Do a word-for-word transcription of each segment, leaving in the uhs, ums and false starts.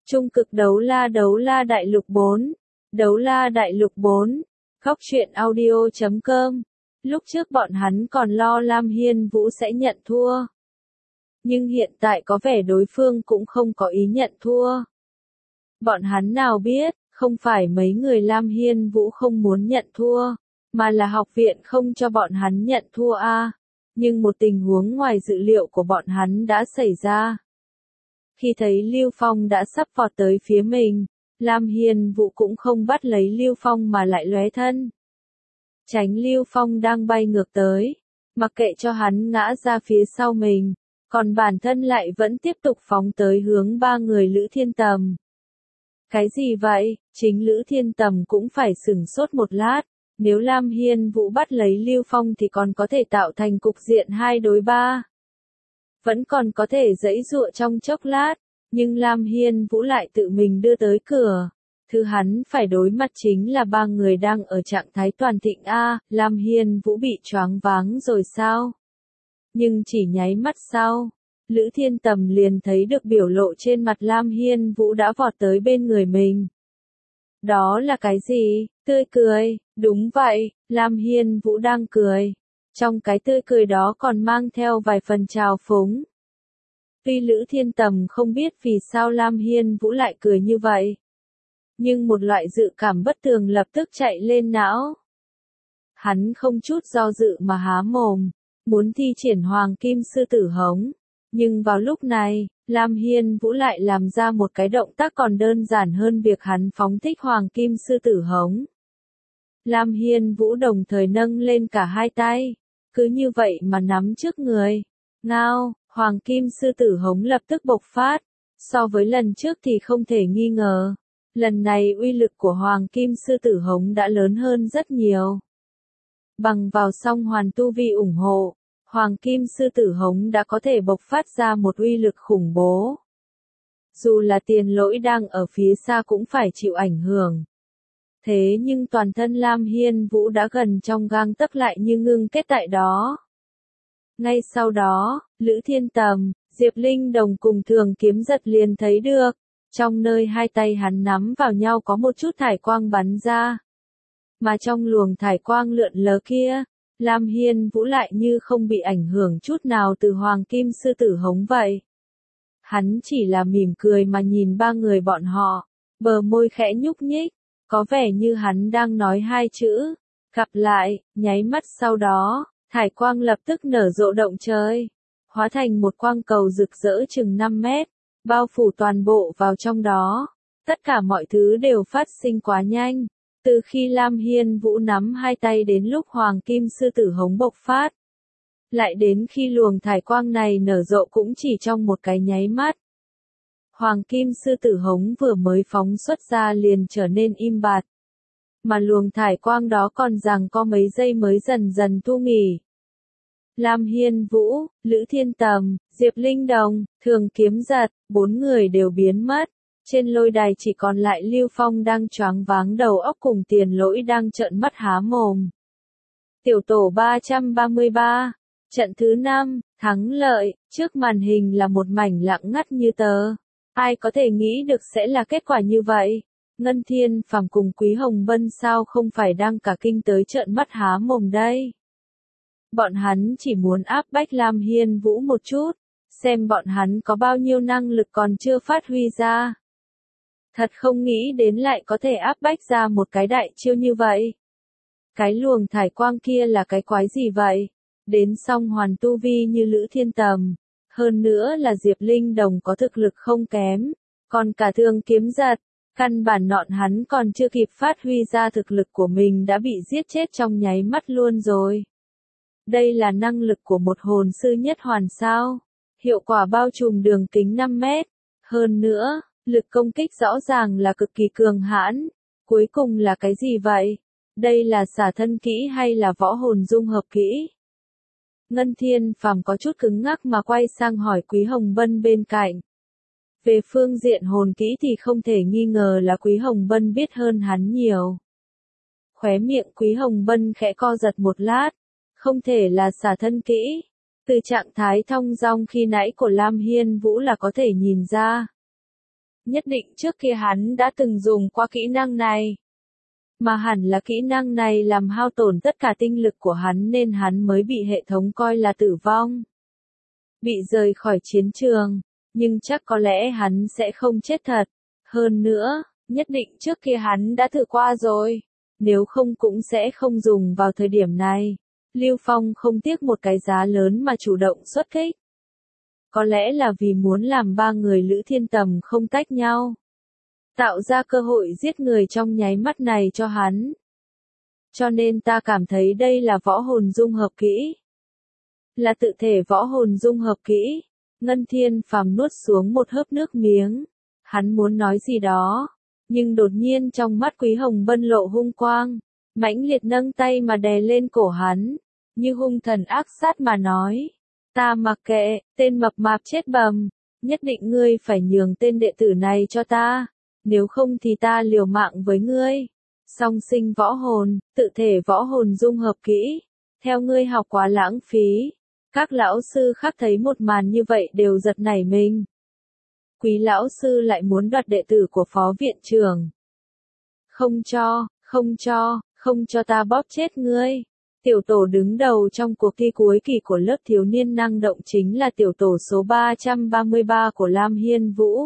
Trung cực đấu la đấu la đại lục bốn. Đấu la đại lục bốn. Góc truyện audio chấm com. Lúc trước bọn hắn còn lo Lam Hiên Vũ sẽ nhận thua. Nhưng hiện tại có vẻ đối phương cũng không có ý nhận thua. Bọn hắn nào biết, không phải mấy người Lam Hiên Vũ không muốn nhận thua, mà là học viện không cho bọn hắn nhận thua a. À. Nhưng một tình huống ngoài dự liệu của bọn hắn đã xảy ra. Khi thấy Lưu Phong đã sắp vọt tới phía mình, Lam Hiên Vũ cũng không bắt lấy Lưu Phong mà lại lóe thân. Tránh Lưu Phong đang bay ngược tới, mặc kệ cho hắn ngã ra phía sau mình, còn bản thân lại vẫn tiếp tục phóng tới hướng ba người Lữ Thiên Tầm. Cái gì vậy? Chính Lữ Thiên Tầm cũng phải sửng sốt một lát, nếu Lam Hiên Vũ bắt lấy Lưu Phong thì còn có thể tạo thành cục diện hai đối ba. Vẫn còn có thể giãy giụa trong chốc lát, nhưng Lam Hiên Vũ lại tự mình đưa tới cửa. Thứ hắn phải đối mặt chính là ba người đang ở trạng thái toàn thịnh a. Lam Hiên Vũ bị choáng váng rồi sao? Nhưng chỉ nháy mắt sau, Lữ Thiên Tầm liền thấy được biểu lộ trên mặt Lam Hiên Vũ đã vọt tới bên người mình. Đó là cái gì? Tươi cười. Đúng vậy, Lam Hiên Vũ đang cười. Trong cái tươi cười đó còn mang theo vài phần trào phúng. Tuy Lữ Thiên Tầm không biết vì sao Lam Hiên Vũ lại cười như vậy, nhưng một loại dự cảm bất tường lập tức chạy lên não. Hắn không chút do dự mà há mồm, muốn thi triển Hoàng Kim Sư Tử Hống. Nhưng vào lúc này, Lam Hiên Vũ lại làm ra một cái động tác còn đơn giản hơn việc hắn phóng thích Hoàng Kim Sư Tử Hống. Lam Hiên Vũ đồng thời nâng lên cả hai tay, cứ như vậy mà nắm trước người. Ngao, Hoàng Kim Sư Tử Hống lập tức bộc phát. So với lần trước thì không thể nghi ngờ. Lần này uy lực của Hoàng Kim Sư Tử Hống đã lớn hơn rất nhiều. Bằng vào song hoàn tu vi ủng hộ, Hoàng Kim Sư Tử Hống đã có thể bộc phát ra một uy lực khủng bố. Dù là Tiền Lỗi đang ở phía xa cũng phải chịu ảnh hưởng. Thế nhưng toàn thân Lam Hiên Vũ đã gần trong gang tấc lại như ngưng kết tại đó. Ngay sau đó, Lữ Thiên Tầm, Diệp Linh Đồng cùng Thường Kiếm Giật liền thấy được, trong nơi hai tay hắn nắm vào nhau có một chút thải quang bắn ra. Mà trong luồng thải quang lượn lờ kia, Lam Hiên Vũ lại như không bị ảnh hưởng chút nào từ Hoàng Kim Sư Tử Hống vậy. Hắn chỉ là mỉm cười mà nhìn ba người bọn họ, bờ môi khẽ nhúc nhích, có vẻ như hắn đang nói hai chữ, gặp lại. Nháy mắt sau đó, thải quang lập tức nở rộ động trời, hóa thành một quang cầu rực rỡ chừng năm mét, bao phủ toàn bộ vào trong đó. Tất cả mọi thứ đều phát sinh quá nhanh. Từ khi Lam Hiên Vũ nắm hai tay đến lúc Hoàng Kim Sư Tử Hống bộc phát, lại đến khi luồng thải quang này nở rộ cũng chỉ trong một cái nháy mắt. Hoàng Kim Sư Tử Hống vừa mới phóng xuất ra liền trở nên im bặt. Mà luồng thải quang đó còn giằng co mấy giây mới dần dần thu nghỉ. Lam Hiên Vũ, Lữ Thiên Tầm, Diệp Linh Đồng, Thường Kiếm Giật, bốn người đều biến mất. Trên lôi đài chỉ còn lại Lưu Phong đang choáng váng đầu óc cùng Tiền Lỗi đang trợn mắt há mồm. Tiểu tổ ba trăm ba mươi ba, trận thứ năm, thắng lợi, trước màn hình là một mảnh lặng ngắt như tờ. Ai có thể nghĩ được sẽ là kết quả như vậy? Ngân Thiên Phàm cùng Quý Hồng Bân sao không phải đang cả kinh tới trợn mắt há mồm đây? Bọn hắn chỉ muốn áp bách Lam Hiên Vũ một chút, xem bọn hắn có bao nhiêu năng lực còn chưa phát huy ra. Thật không nghĩ đến lại có thể áp bách ra một cái đại chiêu như vậy. Cái luồng thải quang kia là cái quái gì vậy? Đến song hoàn tu vi như Lữ Thiên Tầm. Hơn nữa là Diệp Linh Đồng có thực lực không kém. Còn cả Thường Kiếm Giật, căn bản nọn hắn còn chưa kịp phát huy ra thực lực của mình đã bị giết chết trong nháy mắt luôn rồi. Đây là năng lực của một hồn sư nhất hoàn sao? Hiệu quả bao trùm đường kính năm mét. Hơn nữa, lực công kích rõ ràng là cực kỳ cường hãn. Cuối cùng là cái gì vậy? Đây là xả thân kỹ hay là võ hồn dung hợp kỹ? Ngân Thiên Phàm có chút cứng ngắc mà quay sang hỏi Quý Hồng Bân bên cạnh. Về phương diện hồn kỹ thì không thể nghi ngờ là Quý Hồng Bân biết hơn hắn nhiều. Khóe miệng Quý Hồng Bân khẽ co giật một lát. Không thể là xả thân kỹ. Từ trạng thái thong dong khi nãy của Lam Hiên Vũ là có thể nhìn ra. nhất định trước kia hắn đã từng dùng qua kỹ năng này. Mà hẳn là kỹ năng này làm hao tổn tất cả tinh lực của hắn nên hắn mới bị hệ thống coi là tử vong. Bị rời khỏi chiến trường, nhưng chắc có lẽ hắn sẽ không chết thật. Hơn nữa, nhất định trước kia hắn đã thử qua rồi. Nếu không cũng sẽ không dùng vào thời điểm này. Lưu Phong không tiếc một cái giá lớn mà chủ động xuất kích. Có lẽ là vì muốn làm ba người Lữ Thiên Tầm không tách nhau. Tạo ra cơ hội giết người trong nháy mắt này cho hắn. Cho nên ta cảm thấy đây là võ hồn dung hợp kỹ. Là tự thể võ hồn dung hợp kỹ. Ngân Thiên Phàm nuốt xuống một hớp nước miếng. Hắn muốn nói gì đó. Nhưng đột nhiên trong mắt Quý Hồng Bân lộ hung quang. Mãnh liệt nâng tay mà đè lên cổ hắn. Như hung thần ác sát mà nói. Ta mặc kệ, tên mập mạp chết bầm. Nhất định ngươi phải nhường tên đệ tử này cho ta. Nếu không thì ta liều mạng với ngươi. Song sinh võ hồn, tự thể võ hồn dung hợp kỹ. Theo ngươi học quá lãng phí. Các lão sư khác thấy một màn như vậy đều giật nảy mình. Quý lão sư lại muốn đoạt đệ tử của phó viện trưởng. Không cho, không cho, không cho ta bóp chết ngươi. Tiểu tổ đứng đầu trong cuộc thi cuối kỳ của lớp thiếu niên năng động chính là tiểu tổ số ba trăm ba mươi ba của Lam Hiên Vũ.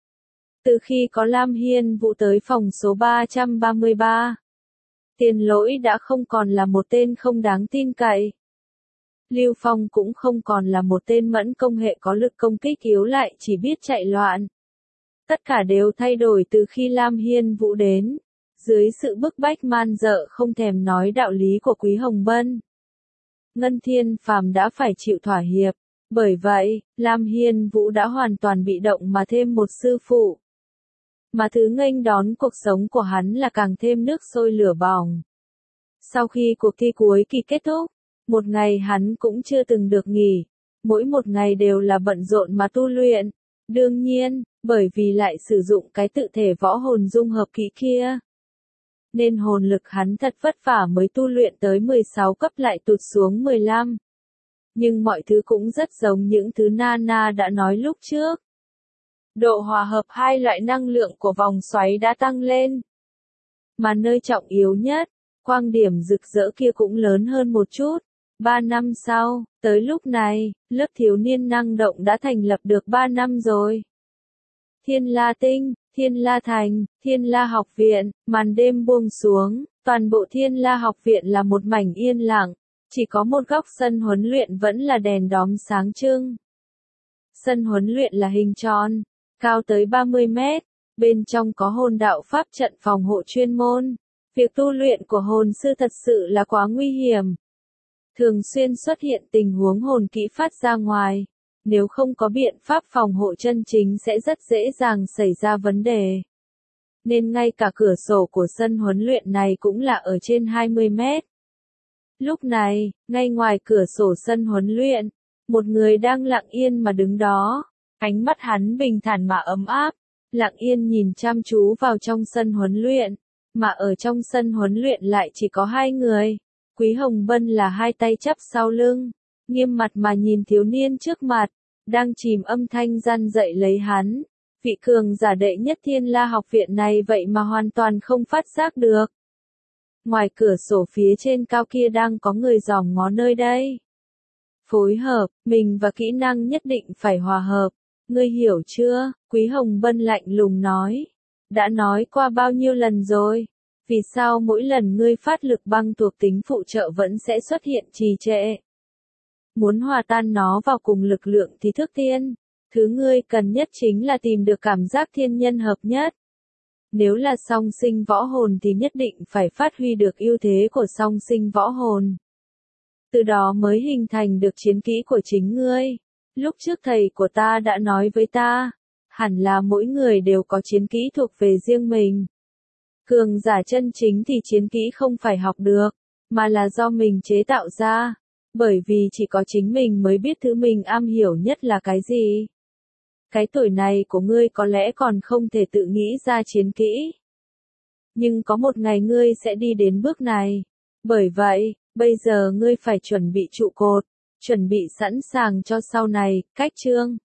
Từ khi có Lam Hiên Vũ tới phòng số ba trăm ba mươi ba, Tiền Lỗi đã không còn là một tên không đáng tin cậy. Lưu Phong cũng không còn là một tên mẫn công hệ có lực công kích yếu lại chỉ biết chạy loạn. Tất cả đều thay đổi từ khi Lam Hiên Vũ đến. Dưới sự bức bách man dợ không thèm nói đạo lý của Quý Hồng Bân. Ngân Thiên Phàm đã phải chịu thỏa hiệp. Bởi vậy, Lam Hiên Vũ đã hoàn toàn bị động mà thêm một sư phụ. Mà thứ nghênh đón cuộc sống của hắn là càng thêm nước sôi lửa bỏng. Sau khi cuộc thi cuối kỳ kết thúc, một ngày hắn cũng chưa từng được nghỉ. Mỗi một ngày đều là bận rộn mà tu luyện. Đương nhiên, bởi vì lại sử dụng cái tự thể võ hồn dung hợp kỹ kia. Nên hồn lực hắn thật vất vả mới tu luyện tới mười sáu cấp lại tụt xuống mười lăm. Nhưng mọi thứ cũng rất giống những thứ Nana đã nói lúc trước. Độ hòa hợp hai loại năng lượng của vòng xoáy đã tăng lên. Mà nơi trọng yếu nhất, quang điểm rực rỡ kia cũng lớn hơn một chút. Ba năm sau, tới lúc này, lớp thiếu niên năng động đã thành lập được ba năm rồi. Thiên La Tinh, Thiên La Thành, Thiên La Học Viện, màn đêm buông xuống, toàn bộ Thiên La Học Viện là một mảnh yên lặng, chỉ có một góc sân huấn luyện vẫn là đèn đóm sáng trưng. Sân huấn luyện là hình tròn, cao tới ba mươi mét, bên trong có hồn đạo pháp trận phòng hộ chuyên môn. Việc tu luyện của hồn sư thật sự là quá nguy hiểm. Thường xuyên xuất hiện tình huống hồn kỹ phát ra ngoài. Nếu không có biện pháp phòng hộ chân chính sẽ rất dễ dàng xảy ra vấn đề. Nên ngay cả cửa sổ của sân huấn luyện này cũng là ở trên hai mươi mét. Lúc này, ngay ngoài cửa sổ sân huấn luyện, một người đang lặng yên mà đứng đó. Ánh mắt hắn bình thản mà ấm áp, lặng yên nhìn chăm chú vào trong sân huấn luyện. Mà ở trong sân huấn luyện lại chỉ có hai người. Quý Hồng Bân là hai tay chắp sau lưng, nghiêm mặt mà nhìn thiếu niên trước mặt, đang chìm âm thanh răn dạy lấy hắn. Vị cường giả đệ nhất Thiên La Học Viện này vậy mà hoàn toàn không phát giác được. Ngoài cửa sổ phía trên cao kia đang có người dòm ngó nơi đây. Phối hợp, mình và kỹ năng nhất định phải hòa hợp. Ngươi hiểu chưa? Quý Hồng Bân lạnh lùng nói. Đã nói qua bao nhiêu lần rồi? Vì sao mỗi lần ngươi phát lực băng thuộc tính phụ trợ vẫn sẽ xuất hiện trì trệ? Muốn hòa tan nó vào cùng lực lượng thì thức tiên. Thứ ngươi cần nhất chính là tìm được cảm giác thiên nhân hợp nhất. Nếu là song sinh võ hồn thì nhất định phải phát huy được ưu thế của song sinh võ hồn. Từ đó mới hình thành được chiến kỹ của chính ngươi. Lúc trước thầy của ta đã nói với ta, hẳn là mỗi người đều có chiến kỹ thuộc về riêng mình. Cường giả chân chính thì chiến kỹ không phải học được, mà là do mình chế tạo ra. Bởi vì chỉ có chính mình mới biết thứ mình am hiểu nhất là cái gì. Cái tuổi này của ngươi có lẽ còn không thể tự nghĩ ra chiến kỹ. Nhưng có một ngày ngươi sẽ đi đến bước này. Bởi vậy, bây giờ ngươi phải chuẩn bị trụ cột, chuẩn bị sẵn sàng cho sau này. Cách chương